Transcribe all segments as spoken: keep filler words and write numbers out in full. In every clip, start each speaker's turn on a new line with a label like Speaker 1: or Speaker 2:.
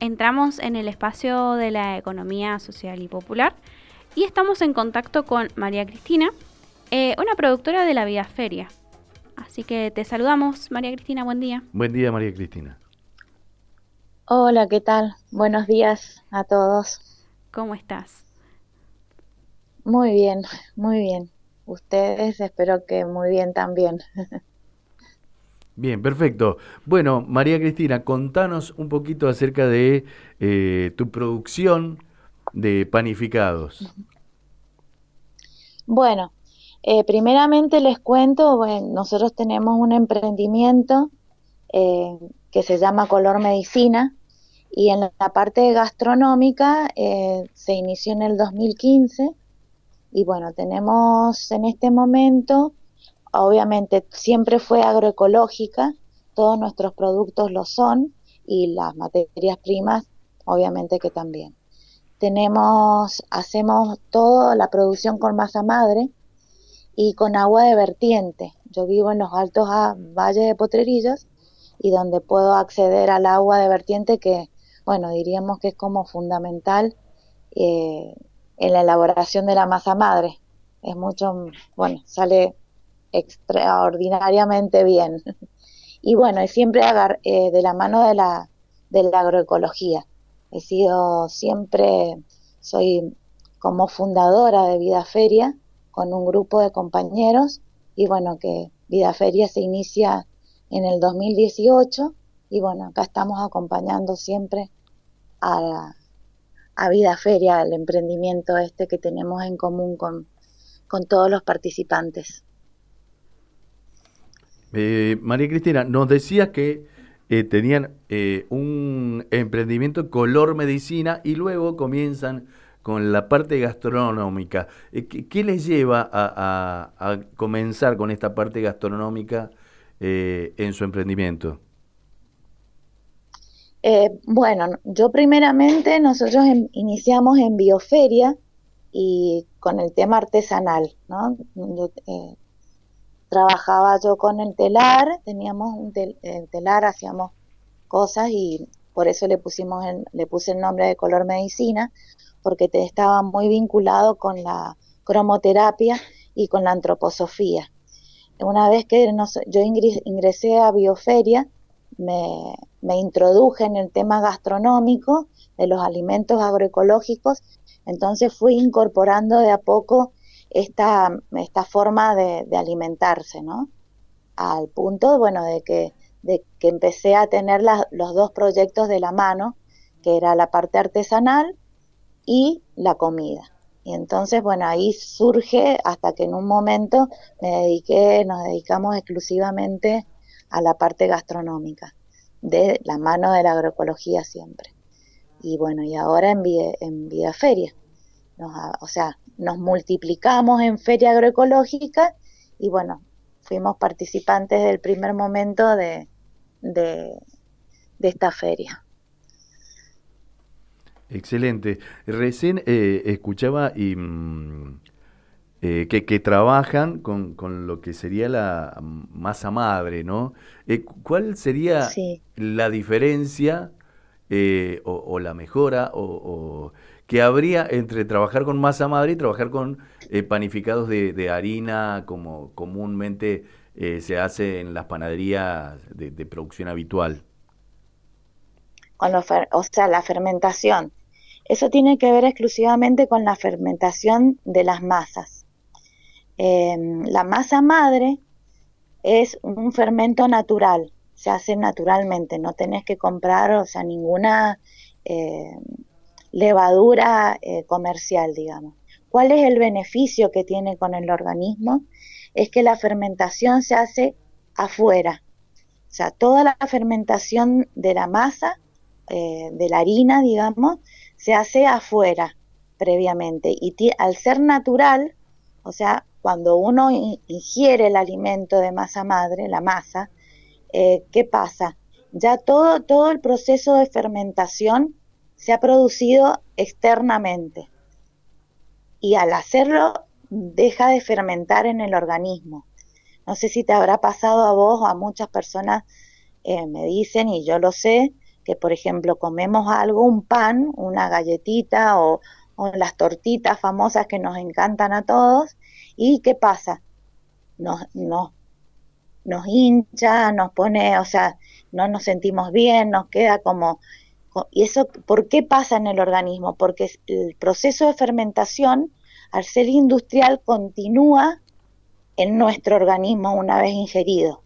Speaker 1: entramos en el espacio de la economía social y popular y estamos en contacto con María Cristina, eh, una productora de la Vida Feria. Así que te saludamos, María Cristina, buen día.
Speaker 2: Buen día, María Cristina.
Speaker 3: Hola, ¿qué tal? Buenos días a todos.
Speaker 1: ¿Cómo estás?
Speaker 3: Muy bien, muy bien. Ustedes espero que muy bien también.
Speaker 2: Bien, perfecto. Bueno, María Cristina, contanos un poquito acerca de eh, tu producción de panificados.
Speaker 3: Bueno, eh, primeramente les cuento, bueno, nosotros tenemos un emprendimiento eh, que se llama Color Medicina y en la parte gastronómica eh, se inició en el dos mil quince y bueno, tenemos en este momento, obviamente siempre fue agroecológica, todos nuestros productos lo son y las materias primas obviamente que también. Tenemos, hacemos toda la producción con masa madre y con agua de vertiente. Yo vivo en los altos a, valles de Potrerillos y donde puedo acceder al agua de vertiente que, bueno, diríamos que es como fundamental eh, en la elaboración de la masa madre. Es mucho, bueno, sale extraordinariamente bien. Y bueno, y siempre agar, eh, de la mano de la, de la agroecología. He sido siempre, soy como fundadora de Vida Feria con un grupo de compañeros y bueno, que Vida Feria se inicia en el dos mil dieciocho y bueno, acá estamos acompañando siempre a, la, a Vida Feria, el emprendimiento este que tenemos en común con, con todos los participantes.
Speaker 2: Eh, María Cristina, nos decías que eh, tenían eh, un emprendimiento color medicina y luego comienzan con la parte gastronómica. Eh, ¿qué, qué les lleva a, a- a comenzar con esta parte gastronómica eh, en su emprendimiento?
Speaker 3: Eh, bueno, yo primeramente nosotros en, iniciamos en Bioferia y con el tema artesanal, ¿no? Yo, eh, trabajaba yo con el telar, teníamos un tel, el telar, hacíamos cosas y por eso le pusimos el, le puse el nombre de Color Medicina, porque te, estaba muy vinculado con la cromoterapia y con la antroposofía. Una vez que nos, yo ingresé a Bioferia, me, me introduje en el tema gastronómico de los alimentos agroecológicos, entonces fui incorporando de a poco esta, esta forma de, de alimentarse, ¿no? Al punto, bueno, de que, de que empecé a tener la, los dos proyectos de la mano, que era la parte artesanal y la comida. Y entonces, bueno, ahí surge hasta que en un momento me dediqué, nos dedicamos exclusivamente a la parte gastronómica, de la mano de la agroecología siempre. Y bueno, y ahora en, Vida, en Vida Feria, nos, o sea, nos multiplicamos en Feria Agroecológica y bueno, fuimos participantes del primer momento de, de, de esta feria.
Speaker 2: Excelente. Recién eh, escuchaba y, mm, eh, que, que trabajan con, con lo que sería la masa madre, ¿no? Eh, ¿cuál sería
Speaker 3: Sí.
Speaker 2: la diferencia eh, o, o la mejora o, o que habría entre trabajar con masa madre y trabajar con eh, panificados de, de harina como comúnmente eh, se hace en las panaderías de, de producción habitual?
Speaker 3: Con los, o sea, la fermentación. Eso tiene que ver exclusivamente con la fermentación de las masas. Eh, la masa madre es un fermento natural, se hace naturalmente, no tenés que comprar, o sea, ninguna eh, levadura eh, comercial, digamos. ¿Cuál es el beneficio que tiene con el organismo? Es que la fermentación se hace afuera, o sea, toda la fermentación de la masa, eh, de la harina, digamos, se hace afuera previamente. Y t- al ser natural, o sea, cuando uno ingiere el alimento de masa madre, la masa, eh, ¿qué pasa? Ya todo, todo el proceso de fermentación se ha producido externamente y al hacerlo deja de fermentar en el organismo. No sé si te habrá pasado a vos o a muchas personas, eh, me dicen, y yo lo sé, que por ejemplo comemos algo, un pan, una galletita o, o las tortitas famosas que nos encantan a todos, y ¿qué pasa? Nos, nos, nos hincha, nos pone, o sea, no nos sentimos bien, nos queda como... ¿Y eso por qué pasa en el organismo? Porque el proceso de fermentación, al ser industrial, continúa en nuestro organismo una vez ingerido.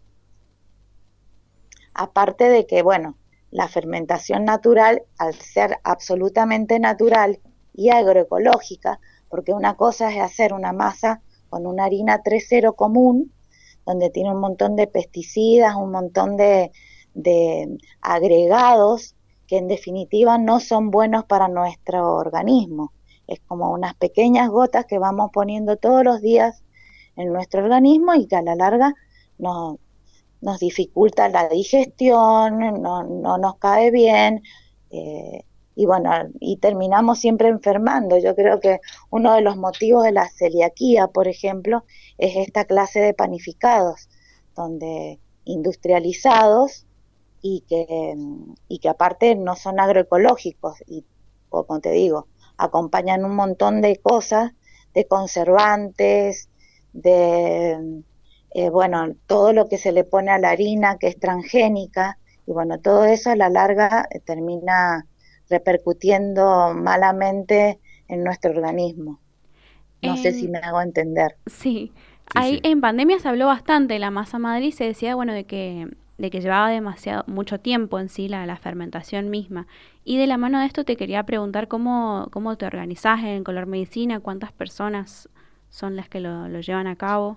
Speaker 3: Aparte de que, bueno, la fermentación natural, al ser absolutamente natural y agroecológica, porque una cosa es hacer una masa con una harina tres cero común, donde tiene un montón de pesticidas, un montón de, de agregados que en definitiva no son buenos para nuestro organismo. Es como unas pequeñas gotas que vamos poniendo todos los días en nuestro organismo y que a la larga nos, nos dificulta la digestión, no, no nos cae bien, eh, y bueno, y terminamos siempre enfermando. Yo creo que uno de los motivos de la celiaquía, por ejemplo, es esta clase de panificados, donde industrializados y que, y que aparte no son agroecológicos y, como te digo, acompañan un montón de cosas, de conservantes, de, eh, bueno, todo lo que se le pone a la harina que es transgénica, y bueno, todo eso a la larga eh, termina repercutiendo malamente en nuestro organismo. No en... sé si me hago entender.
Speaker 1: Sí, sí, ahí sí. En pandemia se habló bastante de la masa madre y se decía, bueno, de que de que llevaba demasiado mucho tiempo en sí la, la fermentación misma. Y de la mano de esto te quería preguntar cómo, cómo te organizás en Color Medicina, cuántas personas son las que lo, lo llevan a cabo.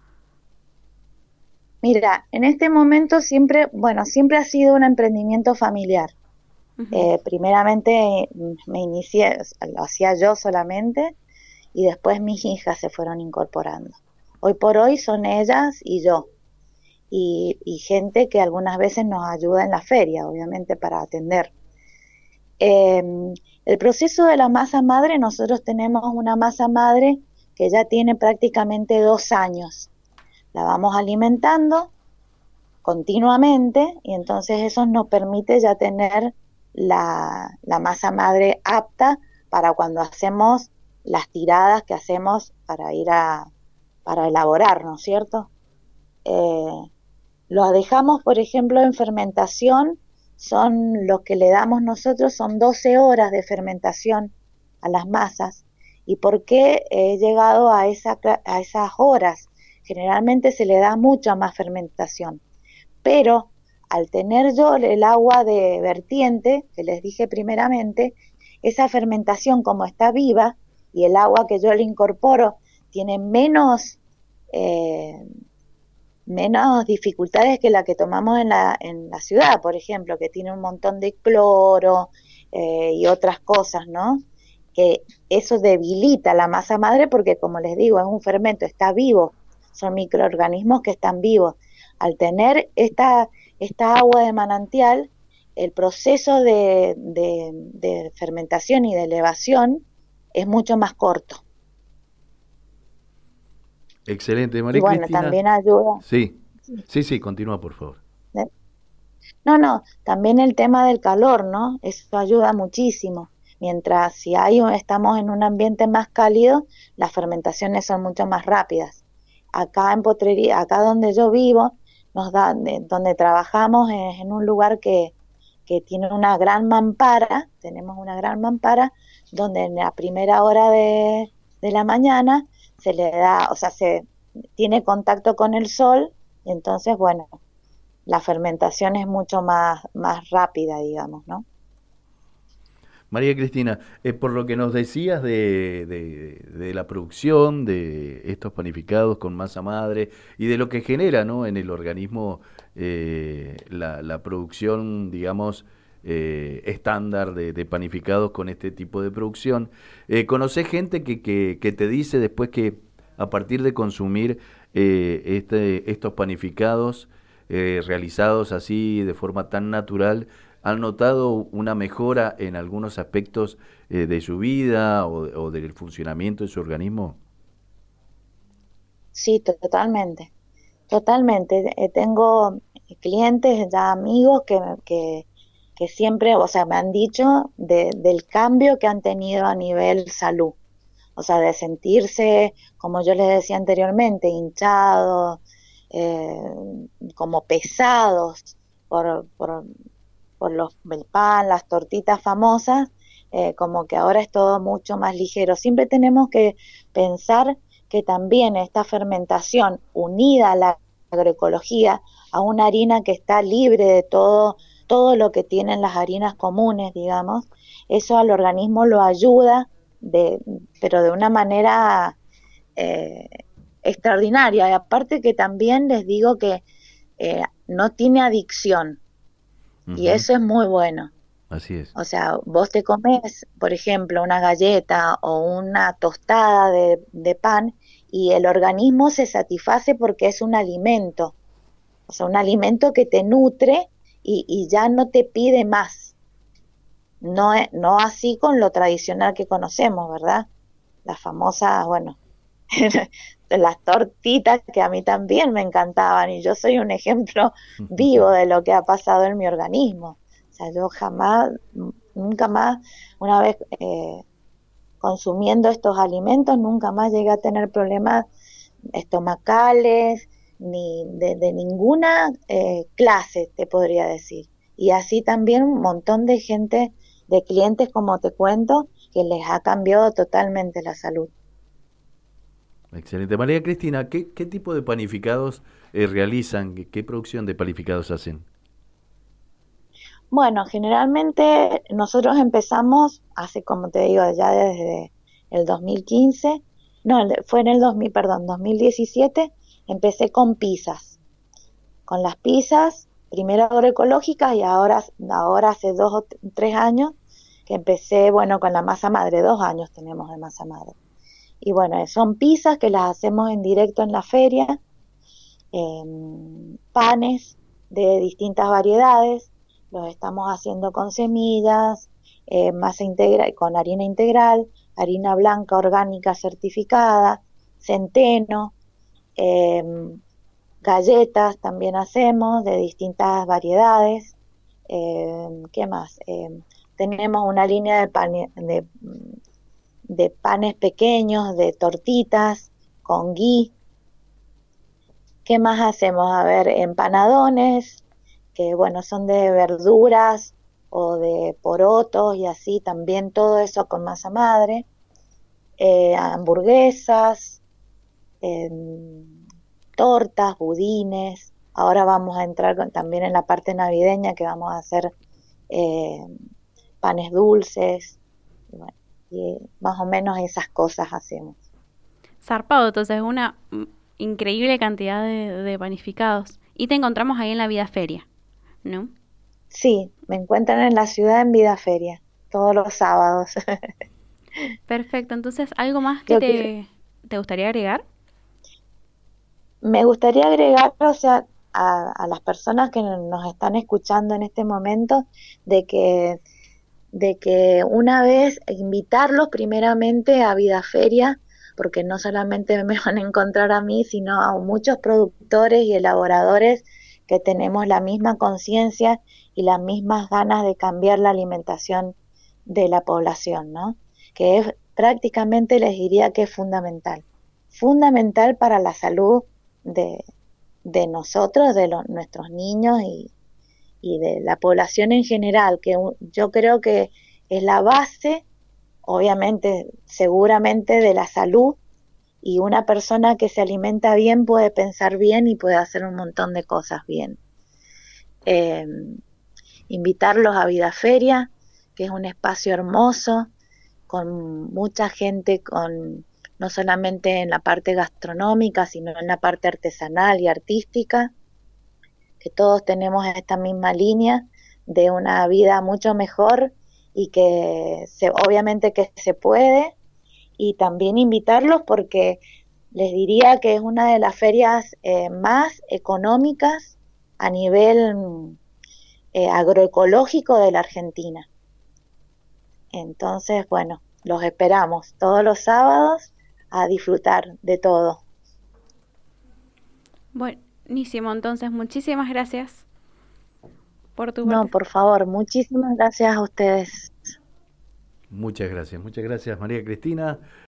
Speaker 3: Mira, en este momento siempre, bueno, siempre ha sido un emprendimiento familiar. Uh-huh. Eh, primeramente me inicié, lo hacía yo solamente, y después mis hijas se fueron incorporando. Hoy por hoy son ellas y yo. Y, y gente que algunas veces nos ayuda en la feria, obviamente, para atender. Eh, el proceso de la masa madre, nosotros tenemos una masa madre que ya tiene prácticamente dos años. La vamos alimentando continuamente y entonces eso nos permite ya tener la, la masa madre apta para cuando hacemos las tiradas que hacemos para ir a, para elaborar, ¿no es cierto? Eh, Lo dejamos, por ejemplo, en fermentación, son lo que le damos nosotros, son doce horas de fermentación a las masas. ¿Y por qué he llegado a, esa, a esas horas? Generalmente se le da mucha más fermentación, pero al tener yo el agua de vertiente, que les dije primeramente, esa fermentación como está viva y el agua que yo le incorporo tiene menos... Eh, menos dificultades que la que tomamos en la, en la ciudad, por ejemplo, que tiene un montón de cloro eh, y otras cosas, ¿no? Que eso debilita la masa madre porque, como les digo, es un fermento, está vivo, son microorganismos que están vivos. Al tener esta, esta agua de manantial, el proceso de, de, de fermentación y de elevación es mucho más corto.
Speaker 2: Excelente, María
Speaker 3: y bueno,
Speaker 2: Cristina.
Speaker 3: También ayuda.
Speaker 2: Sí, sí, sí, continúa, por favor.
Speaker 3: No, no, también el tema del calor, ¿no? Eso ayuda muchísimo. Mientras si hay estamos en un ambiente más cálido, las fermentaciones son mucho más rápidas. Acá en Potrería, acá donde yo vivo, nos da, donde trabajamos es en un lugar que, que tiene una gran mampara, tenemos una gran mampara, donde en la primera hora de, de la mañana se le da, o sea, se tiene contacto con el sol, y entonces, bueno, la fermentación es mucho más, más rápida, digamos, ¿no?
Speaker 2: María Cristina, eh, por lo que nos decías de, de, de la producción de estos panificados con masa madre y de lo que genera, ¿no?, en el organismo eh, la, la producción, digamos, eh, estándar de, de panificados con este tipo de producción, eh, ¿conocés gente que, que, que te dice después que a partir de consumir eh, este, estos panificados eh, realizados así de forma tan natural, han notado una mejora en algunos aspectos eh, de su vida o, o del funcionamiento de su organismo?
Speaker 3: Sí, totalmente, totalmente. Eh, tengo clientes, ya amigos, que, que que siempre, o sea, me han dicho de, del cambio que han tenido a nivel salud. O sea, de sentirse, como yo les decía anteriormente, hinchados, eh, como pesados por, por, por los, el pan, las tortitas famosas, eh, como que ahora es todo mucho más ligero. Siempre tenemos que pensar que también esta fermentación unida a la agroecología, a una harina que está libre de todo, todo lo que tienen las harinas comunes, digamos, eso al organismo lo ayuda, de, pero de una manera eh, extraordinaria. Y aparte que también les digo que eh, no tiene adicción, uh-huh. Y eso es muy bueno.
Speaker 2: Así es.
Speaker 3: O sea, vos te comes, por ejemplo, una galleta o una tostada de, de pan y el organismo se satisface porque es un alimento. O sea, un alimento que te nutre y, y ya no te pide más. No, no así con lo tradicional que conocemos, ¿verdad? Las famosas, bueno, las tortitas que a mí también me encantaban y yo soy un ejemplo vivo de lo que ha pasado en mi organismo. O sea, yo jamás, nunca más, una vez eh, consumiendo estos alimentos, nunca más llegué a tener problemas estomacales, ni de, de ninguna eh, clase, te podría decir. Y así también un montón de gente, de clientes, como te cuento, que les ha cambiado totalmente la salud.
Speaker 2: Excelente. María Cristina, ¿qué, qué tipo de panificados eh, realizan? ¿Qué, ¿Qué producción de panificados hacen?
Speaker 3: Bueno, generalmente nosotros empezamos hace, como te digo, ya desde el dos mil quince, no, fue en el dos mil, perdón, dos mil diecisiete, empecé con pizzas. Con las pizzas, primero agroecológicas y ahora, ahora hace dos o tres años que empecé, bueno, con la masa madre, dos años tenemos de masa madre. Y bueno, son pizzas que las hacemos en directo en la feria, eh, panes de distintas variedades, los estamos haciendo con semillas, eh, masa integral, con harina integral, harina blanca orgánica certificada, centeno, eh, galletas también hacemos de distintas variedades. Eh, ¿Qué más? Eh, tenemos una línea de, pan, de, de panes pequeños, de tortitas con gui. ¿Qué más hacemos? A ver, empanadones, que bueno, son de verduras o de porotos y así, también todo eso con masa madre. Eh, hamburguesas, eh, tortas, budines. Ahora vamos a entrar con, también en la parte navideña, que vamos a hacer eh, panes dulces. Y bueno, y más o menos esas cosas hacemos.
Speaker 1: Zarpado, entonces una increíble cantidad de, de panificados. Y te encontramos ahí en la Vida Feria, ¿no?
Speaker 3: Sí, me encuentran en la ciudad en Vida Feria, todos los sábados.
Speaker 1: Perfecto, entonces, ¿algo más que te, te gustaría agregar?
Speaker 3: Me gustaría agregar, o sea, a, a las personas que nos están escuchando en este momento, de que, de que una vez invitarlos primeramente a Vida Feria, porque no solamente me van a encontrar a mí, sino a muchos productores y elaboradores que tenemos la misma conciencia y las mismas ganas de cambiar la alimentación de la población, ¿no? Que es prácticamente, les diría que es fundamental, fundamental para la salud de, de nosotros, de los, nuestros niños y, y de la población en general, que yo creo que es la base, obviamente, seguramente, de la salud, y una persona que se alimenta bien puede pensar bien y puede hacer un montón de cosas bien. Eh, invitarlos a Vida Feria, que es un espacio hermoso, con mucha gente, con no solamente en la parte gastronómica, sino en la parte artesanal y artística, que todos tenemos esta misma línea de una vida mucho mejor y que se, obviamente que se puede, y también invitarlos porque les diría que es una de las ferias eh, más económicas a nivel eh, agroecológico de la Argentina. Entonces, bueno, los esperamos todos los sábados a disfrutar de todo.
Speaker 1: Buenísimo, entonces muchísimas gracias por tu
Speaker 3: No,
Speaker 1: parte.
Speaker 3: por favor, muchísimas gracias a ustedes.
Speaker 2: Muchas gracias, muchas gracias María Cristina.